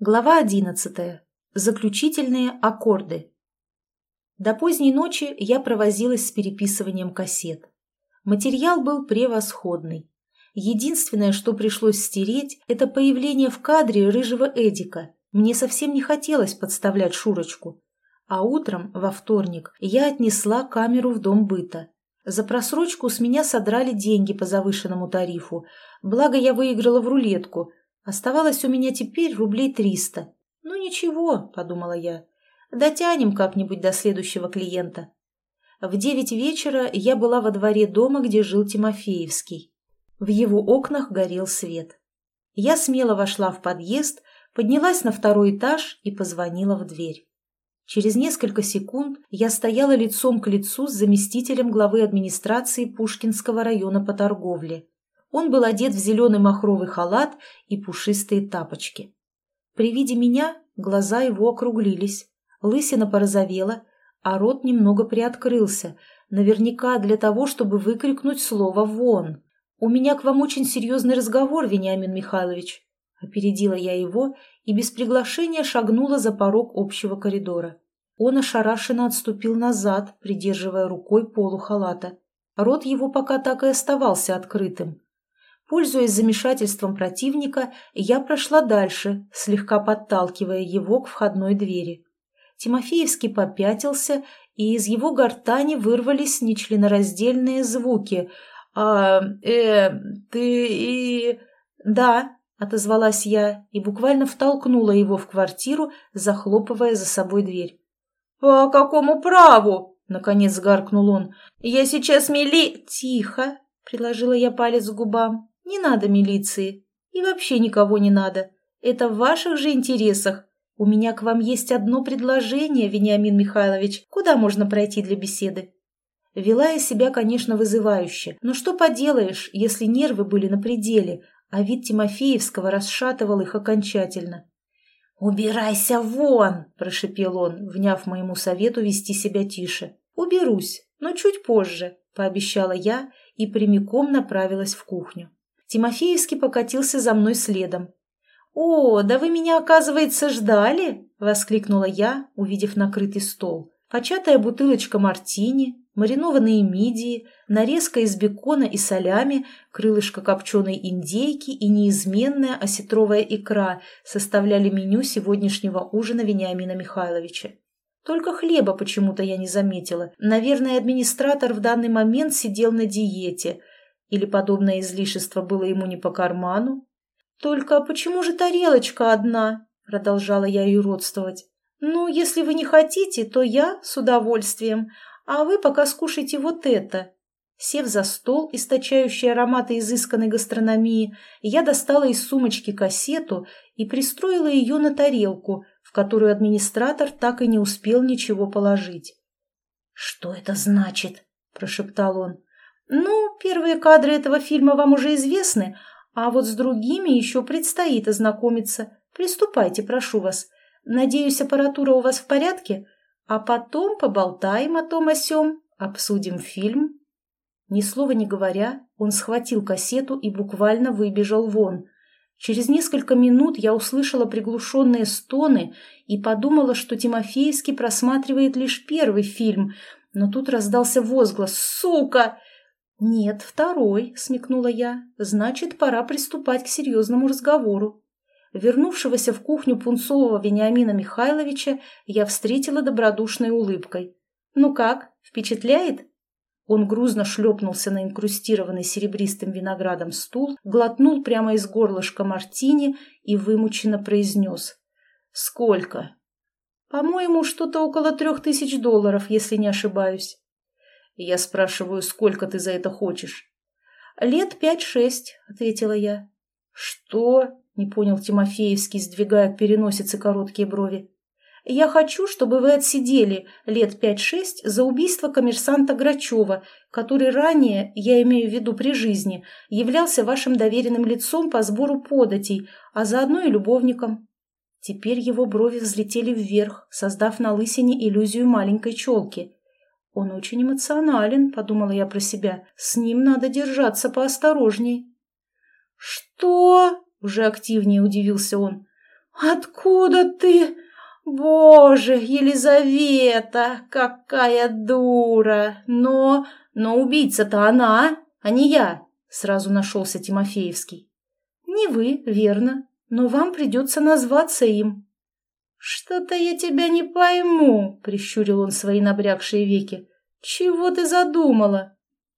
Глава 11. Заключительные аккорды. До поздней ночи я провозилась с переписыванием кассет. Материал был превосходный. Единственное, что пришлось стереть, это появление в кадре рыжего Эдика. Мне совсем не хотелось подставлять Шурочку. А утром, во вторник, я отнесла камеру в дом быта. За просрочку с меня содрали деньги по завышенному тарифу, благо я выиграла в рулетку. Оставалось у меня теперь рублей 300. «Ну ничего», — подумала я, — «дотянем как-нибудь до следующего клиента». В 9 вечера я была во дворе дома, где жил Тимофеевский. В его окнах горел свет. Я смело вошла в подъезд, поднялась на 2-й этаж и позвонила в дверь. Через несколько секунд я стояла лицом к лицу с заместителем главы администрации Пушкинского района по торговле. Он был одет в зеленый махровый халат и пушистые тапочки. При виде меня глаза его округлились, лысина порозовела, а рот немного приоткрылся, наверняка для того, чтобы выкрикнуть слово «вон». «У меня к вам очень серьезный разговор, Вениамин Михайлович». Опередила я его и без приглашения шагнула за порог общего коридора. Он ошарашенно отступил назад, придерживая рукой полу халата. Рот его пока так и оставался открытым. Пользуясь замешательством противника, я прошла дальше, слегка подталкивая его к входной двери. Тимофеевский попятился, и из его гортани вырвались нечленораздельные звуки. Ты и...» «Да», — отозвалась я и буквально втолкнула его в квартиру, захлопывая за собой дверь. «По какому праву?» — наконец гаркнул он. «Я сейчас «Тихо!» — приложила я палец к губам. «Не надо милиции. И вообще никого не надо. Это в ваших же интересах. У меня к вам есть одно предложение, Вениамин Михайлович. Куда можно пройти для беседы?» Вела я себя, конечно, вызывающе. Но что поделаешь, если нервы были на пределе, а вид Тимофеевского расшатывал их окончательно. «Убирайся вон!» – прошипел он, вняв моему совету вести себя тише. «Уберусь, но чуть позже», – пообещала я и прямиком направилась в кухню. Тимофеевский покатился за мной следом. «О, да вы меня, оказывается, ждали?» – воскликнула я, увидев накрытый стол. Початая бутылочка мартини, маринованные мидии, нарезка из бекона и солями, крылышко копченой индейки и неизменная осетровая икра составляли меню сегодняшнего ужина Вениамина Михайловича. Только хлеба почему-то я не заметила. Наверное, администратор в данный момент сидел на диете. Или подобное излишество было ему не по карману? «Только почему же тарелочка одна?» – продолжала я юродствовать. «Ну, если вы не хотите, то я с удовольствием, а вы пока скушайте вот это». Сев за стол, источающий ароматы изысканной гастрономии, я достала из сумочки кассету и пристроила ее на тарелку, в которую администратор так и не успел ничего положить. «Что это значит?» – прошептал он. «Ну, первые кадры этого фильма вам уже известны, а вот с другими еще предстоит ознакомиться. Приступайте, прошу вас. Надеюсь, аппаратура у вас в порядке? А потом поболтаем о том о сём, обсудим фильм». Ни слова не говоря, он схватил кассету и буквально выбежал вон. Через несколько минут я услышала приглушенные стоны и подумала, что Тимофеевский просматривает лишь первый фильм, но тут раздался возглас «Сука!» «Нет, второй», — смекнула я, — «значит, пора приступать к серьезному разговору». Вернувшегося в кухню пунцового Вениамина Михайловича я встретила добродушной улыбкой. «Ну как, впечатляет?» Он грузно шлепнулся на инкрустированный серебристым виноградом стул, глотнул прямо из горлышка мартини и вымученно произнес. «Сколько?» «По-моему, что-то около $3000, если не ошибаюсь». Я спрашиваю, сколько ты за это хочешь? «Лет 5-6», — ответила я. «Что?» — не понял Тимофеевский, сдвигая к переносице короткие брови. «Я хочу, чтобы вы отсидели лет 5-6 за убийство коммерсанта Грачева, который ранее, я имею в виду при жизни, являлся вашим доверенным лицом по сбору податей, а заодно и любовником». Теперь его брови взлетели вверх, создав на лысине иллюзию маленькой челки. «Он очень эмоционален», — подумала я про себя. «С ним надо держаться поосторожней». «Что?» — уже активнее удивился он. «Откуда ты? Боже, Елизавета, какая дура! Но убийца-то она, а не я!» Сразу нашелся Тимофеевский. «Не вы, верно, но вам придется назваться им». «Что-то я тебя не пойму», — прищурил он свои набрякшие веки. «Чего ты задумала?»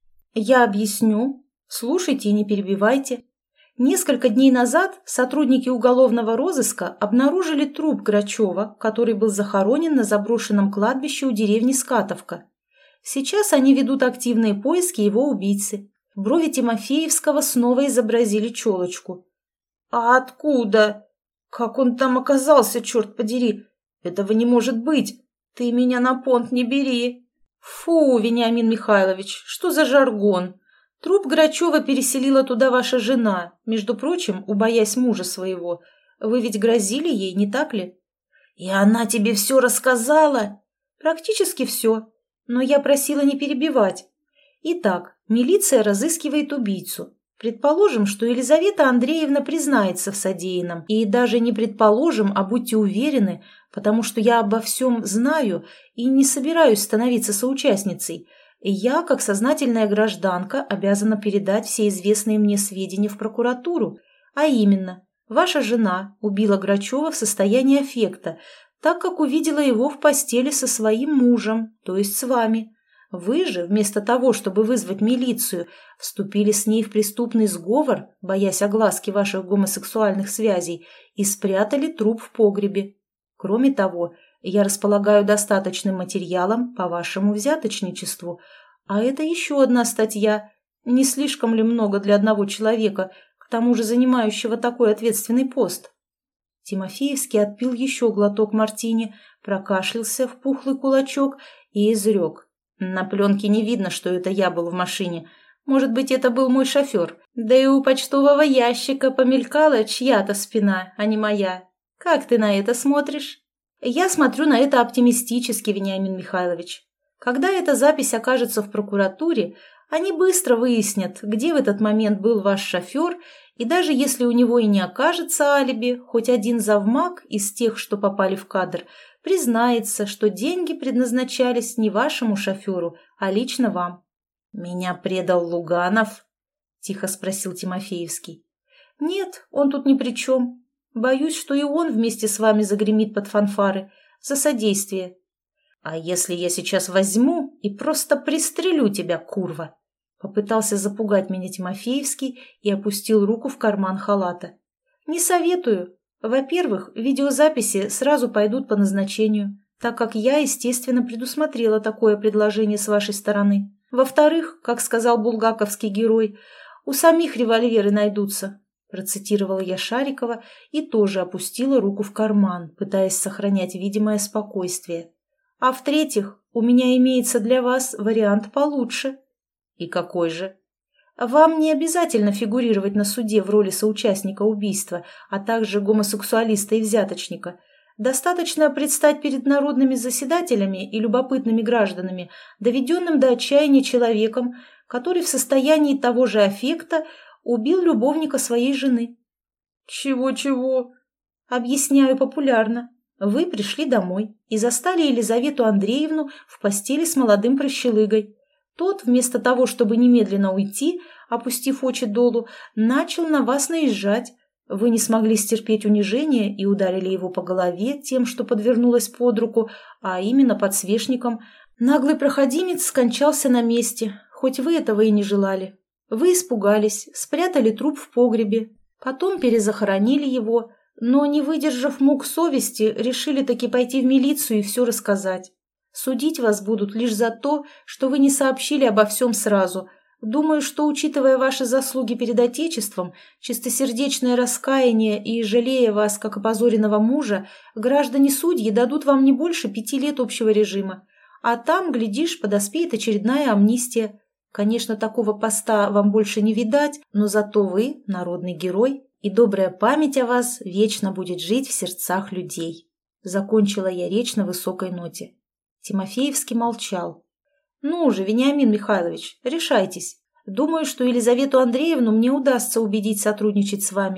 «Я объясню. Слушайте и не перебивайте. Несколько дней назад сотрудники уголовного розыска обнаружили труп Грачева, который был захоронен на заброшенном кладбище у деревни Скатовка. Сейчас они ведут активные поиски его убийцы. Брови Тимофеевского снова изобразили челочку. «А откуда? Как он там оказался, черт подери? Этого не может быть. Ты меня на понт не бери». «Фу, Вениамин Михайлович, что за жаргон? Труп Грачева переселила туда ваша жена, между прочим, убоясь мужа своего. Вы ведь грозили ей, не так ли?» «И она тебе все рассказала?» «Практически все. Но я просила не перебивать. Итак, милиция разыскивает убийцу. Предположим, что Елизавета Андреевна признается в содеянном. И даже не предположим, а будьте уверены, потому что я обо всем знаю и не собираюсь становиться соучастницей. Я, как сознательная гражданка, обязана передать все известные мне сведения в прокуратуру. А именно, ваша жена убила Грачева в состоянии аффекта, так как увидела его в постели со своим мужем, то есть с вами. Вы же, вместо того, чтобы вызвать милицию, вступили с ней в преступный сговор, боясь огласки ваших гомосексуальных связей, и спрятали труп в погребе. Кроме того, я располагаю достаточным материалом по вашему взяточничеству, а это еще одна статья. Не слишком ли много для одного человека, к тому же занимающего такой ответственный пост?» Тимофеевский отпил еще глоток мартини, прокашлялся в пухлый кулачок и изрек. «На пленке не видно, что это я был в машине. Может быть, это был мой шофер. Да и у почтового ящика помелькала чья-то спина, а не моя. Как ты на это смотришь?» «Я смотрю на это оптимистически, Вениамин Михайлович. Когда эта запись окажется в прокуратуре, они быстро выяснят, где в этот момент был ваш шофер, и даже если у него и не окажется алиби, хоть один завмак из тех, что попали в кадр, признается, что деньги предназначались не вашему шоферу, а лично вам». «Меня предал Луганов?» – тихо спросил Тимофеевский. «Нет, он тут ни при чем. Боюсь, что и он вместе с вами загремит под фанфары за содействие». «А если я сейчас возьму и просто пристрелю тебя, курва?» Попытался запугать меня Тимофеевский и опустил руку в карман халата. «Не советую. Во-первых, видеозаписи сразу пойдут по назначению, так как я, естественно, предусмотрела такое предложение с вашей стороны. Во-вторых, как сказал булгаковский герой, у самих револьверы найдутся», процитировала я Шарикова и тоже опустила руку в карман, пытаясь сохранять видимое спокойствие. «А в-третьих, у меня имеется для вас вариант получше». «И какой же?» «Вам не обязательно фигурировать на суде в роли соучастника убийства, а также гомосексуалиста и взяточника. Достаточно предстать перед народными заседателями и любопытными гражданами, доведенным до отчаяния человеком, который в состоянии того же аффекта убил любовника своей жены». «Чего-чего?» «Объясняю популярно. Вы пришли домой и застали Елизавету Андреевну в постели с молодым прощелыгой. Тот, вместо того, чтобы немедленно уйти, опустив очи долу, начал на вас наезжать. Вы не смогли стерпеть унижение и ударили его по голове тем, что подвернулось под руку, а именно подсвечником. Наглый проходимец скончался на месте, хоть вы этого и не желали. Вы испугались, спрятали труп в погребе, потом перезахоронили его, но, не выдержав мук совести, решили таки пойти в милицию и все рассказать. Судить вас будут лишь за то, что вы не сообщили обо всем сразу. Думаю, что, учитывая ваши заслуги перед Отечеством, чистосердечное раскаяние и жалея вас как опозоренного мужа, граждане-судьи дадут вам не больше 5 лет общего режима. А там, глядишь, подоспеет очередная амнистия. Конечно, такого поста вам больше не видать, но зато вы народный герой, и добрая память о вас вечно будет жить в сердцах людей. Закончила я речь на высокой ноте. Тимофеевский молчал. «Ну же, Вениамин Михайлович, решайтесь. Думаю, что Елизавету Андреевну мне удастся убедить сотрудничать с вами.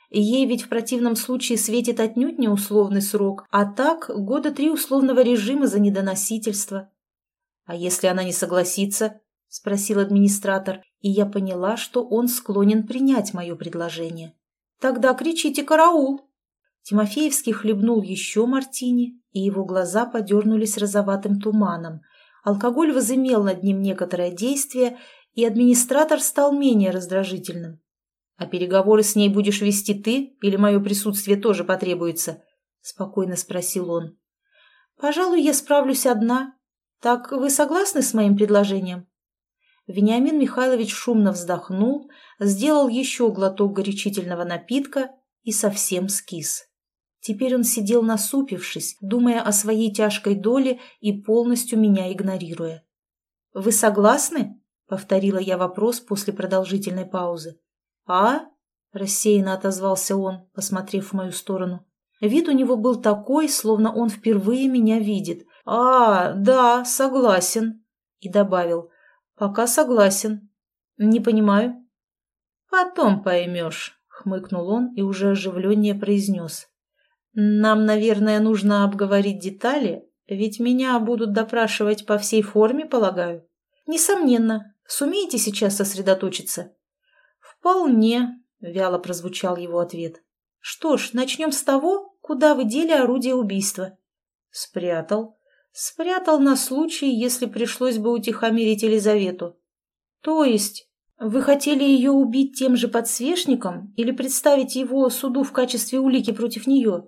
Ей ведь в противном случае светит отнюдь не условный срок, а так 3 года условного режима за недоносительство. «А если она не согласится?» – спросил администратор, и я поняла, что он склонен принять мое предложение. «Тогда кричите «караул!»» Тимофеевский хлебнул еще мартини, и его глаза подернулись розоватым туманом. Алкоголь возымел над ним некоторое действие, и администратор стал менее раздражительным. «А переговоры с ней будешь вести ты, или мое присутствие тоже потребуется?» – спокойно спросил он. «Пожалуй, я справлюсь одна. Так вы согласны с моим предложением?» Вениамин Михайлович шумно вздохнул, сделал еще глоток горячительного напитка и совсем скис. Теперь он сидел насупившись, думая о своей тяжкой доле и полностью меня игнорируя. «Вы согласны?» — повторила я вопрос после продолжительной паузы. «А?» — рассеянно отозвался он, посмотрев в мою сторону. Вид у него был такой, словно он впервые меня видит. «А, да, согласен», и добавил. «Пока согласен. Не понимаю». «Потом поймешь», — хмыкнул он и уже оживленнее произнес. «Нам, наверное, нужно обговорить детали, ведь меня будут допрашивать по всей форме, полагаю». «Несомненно. Сумеете сейчас сосредоточиться?» «Вполне», — вяло прозвучал его ответ. «Что ж, начнем с того, куда вы дели орудие убийства». «Спрятал. Спрятал на случай, если пришлось бы утихомирить Елизавету». «То есть вы хотели ее убить тем же подсвечником или представить его суду в качестве улики против нее?»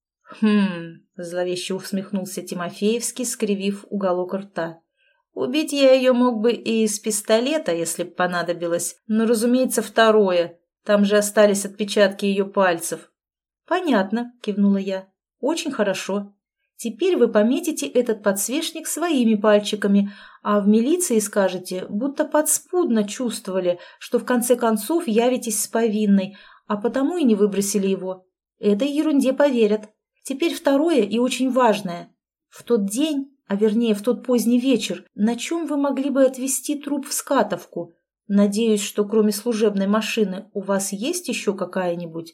Зловеще усмехнулся Тимофеевский, скривив уголок рта. «Убить я ее мог бы и из пистолета, если б понадобилось, но, разумеется, второе. Там же остались отпечатки ее пальцев». «Понятно», — кивнула я. «Очень хорошо. Теперь вы пометите этот подсвечник своими пальчиками, а в милиции скажете, будто подспудно чувствовали, что в конце концов явитесь с повинной, а потому и не выбросили его. Этой ерунде поверят. Теперь второе и очень важное. В тот день, а вернее в тот поздний вечер, на чем вы могли бы отвезти труп в Скатовку? Надеюсь, что кроме служебной машины у вас есть еще какая-нибудь?»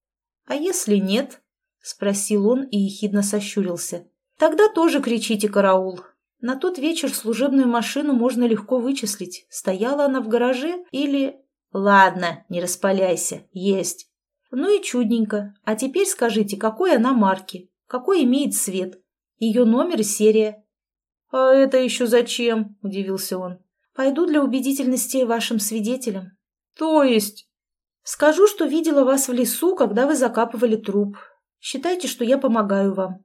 «А если нет?» — спросил он и ехидно сощурился. «Тогда тоже кричите «караул». На тот вечер служебную машину можно легко вычислить. Стояла она в гараже или... «Ладно, не распаляйся, есть». «Ну и чудненько. А теперь скажите, какой она марки, какой имеет цвет, ее номер и серия». «А это еще зачем?» – удивился он. «Пойду для убедительности вашим свидетелем». «То есть?» «Скажу, что видела вас в лесу, когда вы закапывали труп. Считайте, что я помогаю вам».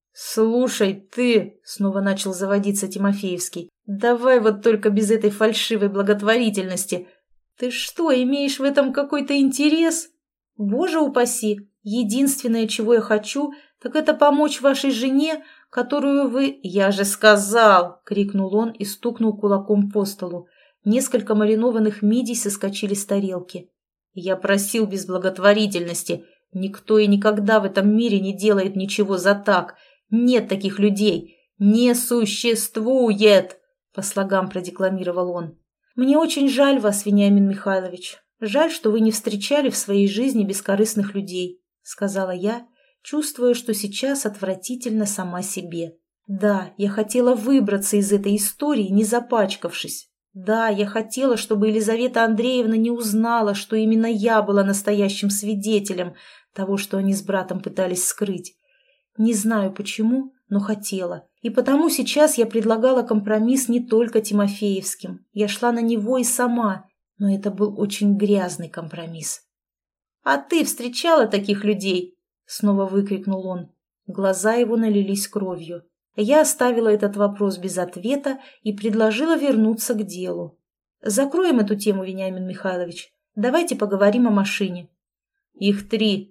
«Слушай, ты!» – снова начал заводиться Тимофеевский. «Давай вот только без этой фальшивой благотворительности. Ты что, имеешь в этом какой-то интерес?» «Боже упаси! Единственное, чего я хочу, так это помочь вашей жене, которую вы...» «Я же сказал!» — крикнул он и стукнул кулаком по столу. Несколько маринованных мидий соскочили с тарелки. «Я просил без благотворительности. Никто и никогда в этом мире не делает ничего за так. Нет таких людей. Не существует!» — по слогам продекламировал он. «Мне очень жаль вас, Вениамин Михайлович. Жаль, что вы не встречали в своей жизни бескорыстных людей», — сказала я, чувствуя, что сейчас отвратительно сама себе. Да, я хотела выбраться из этой истории, не запачкавшись. Да, я хотела, чтобы Елизавета Андреевна не узнала, что именно я была настоящим свидетелем того, что они с братом пытались скрыть. Не знаю почему, но хотела. И потому сейчас я предлагала компромисс не только Тимофеевским. Я шла на него и сама. Но это был очень грязный компромисс. «А ты встречала таких людей?» — снова выкрикнул он. Глаза его налились кровью. Я оставила этот вопрос без ответа и предложила вернуться к делу. «Закроем эту тему, Вениамин Михайлович. Давайте поговорим о машине». «Их 3.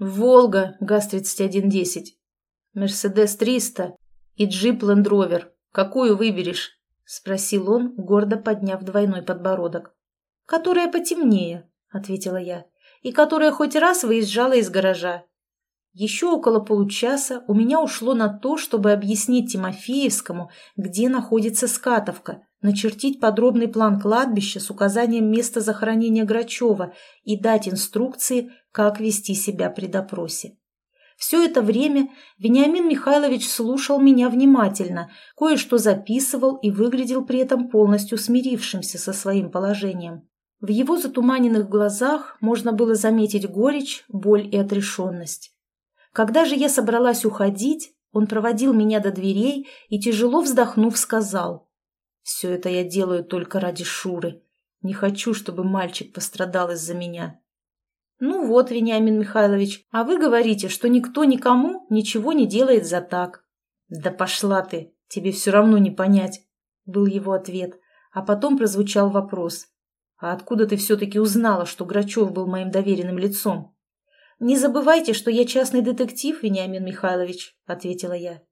Волга ГАЗ-3110, Мерседес 300 и джип Ленд Ровер. Какую выберешь?» — спросил он, гордо подняв двойной подбородок. «Которая потемнее», — ответила я, «и которая хоть раз выезжала из гаража». Еще около получаса у меня ушло на то, чтобы объяснить Тимофеевскому, где находится Скатовка, начертить подробный план кладбища с указанием места захоронения Грачева и дать инструкции, как вести себя при допросе. Все это время Вениамин Михайлович слушал меня внимательно, кое-что записывал и выглядел при этом полностью смирившимся со своим положением. В его затуманенных глазах можно было заметить горечь, боль и отрешенность. Когда же я собралась уходить, он проводил меня до дверей и, тяжело вздохнув, сказал: «Все это я делаю только ради Шуры. Не хочу, чтобы мальчик пострадал из-за меня». «Ну вот, Вениамин Михайлович, а вы говорите, что никто никому ничего не делает за так». «Да пошла ты, тебе все равно не понять», — был его ответ, а потом прозвучал вопрос: «А откуда ты все-таки узнала, что Грачев был моим доверенным лицом?» «Не забывайте, что я частный детектив, Вениамин Михайлович», — ответила я.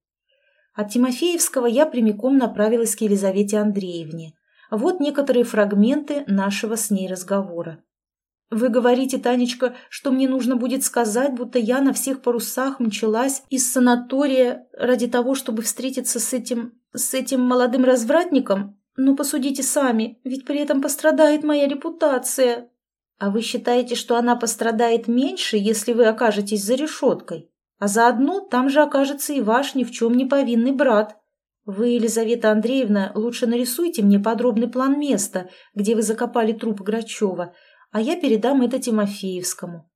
От Тимофеевского я прямиком направилась к Елизавете Андреевне. Вот некоторые фрагменты нашего с ней разговора. «Вы говорите, Танечка, что мне нужно будет сказать, будто я на всех парусах мчалась из санатория ради того, чтобы встретиться с этим молодым развратником? Но посудите сами, ведь при этом пострадает моя репутация». «А вы считаете, что она пострадает меньше, если вы окажетесь за решеткой? А заодно там же окажется и ваш ни в чем не повинный брат. Вы, Елизавета Андреевна, лучше нарисуйте мне подробный план места, где вы закопали труп Грачева, а я передам это Тимофеевскому».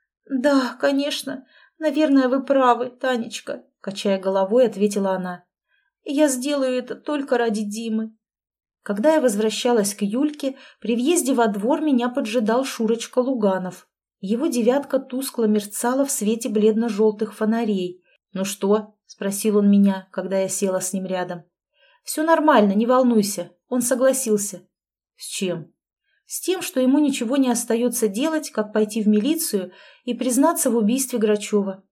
«Да, конечно. Наверное, вы правы, Танечка», — качая головой, ответила она. «Я сделаю это только ради Димы». Когда я возвращалась к Юльке, при въезде во двор меня поджидал Шурочка Луганов. Его девятка тускло мерцала в свете бледно-желтых фонарей. «Ну что?» – спросил он меня, когда я села с ним рядом. «Все нормально, не волнуйся. Он согласился». «С чем?» «С тем, что ему ничего не остается делать, как пойти в милицию и признаться в убийстве Грачева».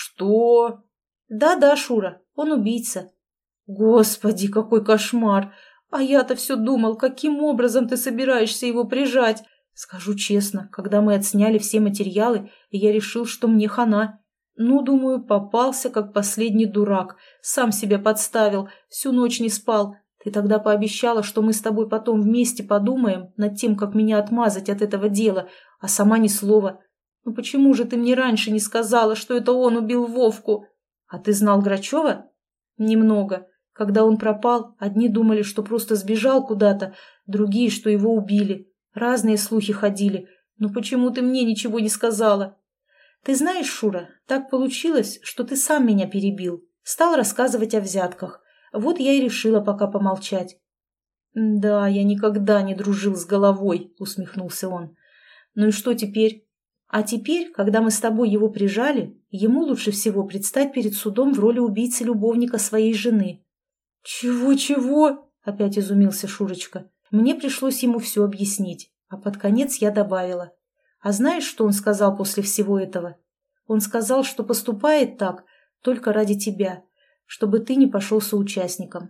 «Что?» «Да-да, Шура, он убийца». «Господи, какой кошмар! А я-то все думал, каким образом ты собираешься его прижать. Скажу честно, когда мы отсняли все материалы, я решил, что мне хана. Ну, думаю, попался, как последний дурак. Сам себя подставил, всю ночь не спал. Ты тогда пообещала, что мы с тобой потом вместе подумаем над тем, как меня отмазать от этого дела, а сама ни слова. Ну почему же ты мне раньше не сказала, что это он убил Вовку? А ты знал Грачева? Немного. Когда он пропал, одни думали, что просто сбежал куда-то, другие, что его убили. Разные слухи ходили. Но почему ты мне ничего не сказала? Ты знаешь, Шура, так получилось, что ты сам меня перебил. Стал рассказывать о взятках. Вот я и решила пока помолчать. Да, я никогда не дружил с головой, усмехнулся он. Ну и что теперь? А теперь, когда мы с тобой его прижали, ему лучше всего предстать перед судом в роли убийцы-любовника своей жены. «Чего-чего?» – опять изумился Шурочка. Мне пришлось ему все объяснить, а под конец я добавила. А знаешь, что он сказал после всего этого? Он сказал, что поступает так только ради тебя, чтобы ты не пошел соучастником.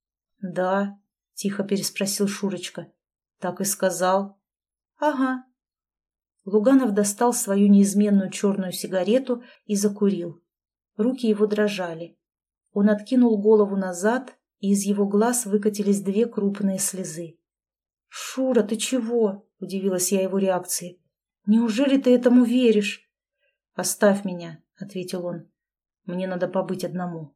«Да», – тихо переспросил Шурочка. «Так и сказал». «Ага». Луганов достал свою неизменную черную сигарету и закурил. Руки его дрожали. Он откинул голову назад, и из его глаз выкатились 2 крупные слезы. «Шура, ты чего?» – удивилась я его реакции. «Неужели ты этому веришь?» «Оставь меня», – ответил он. «Мне надо побыть одному».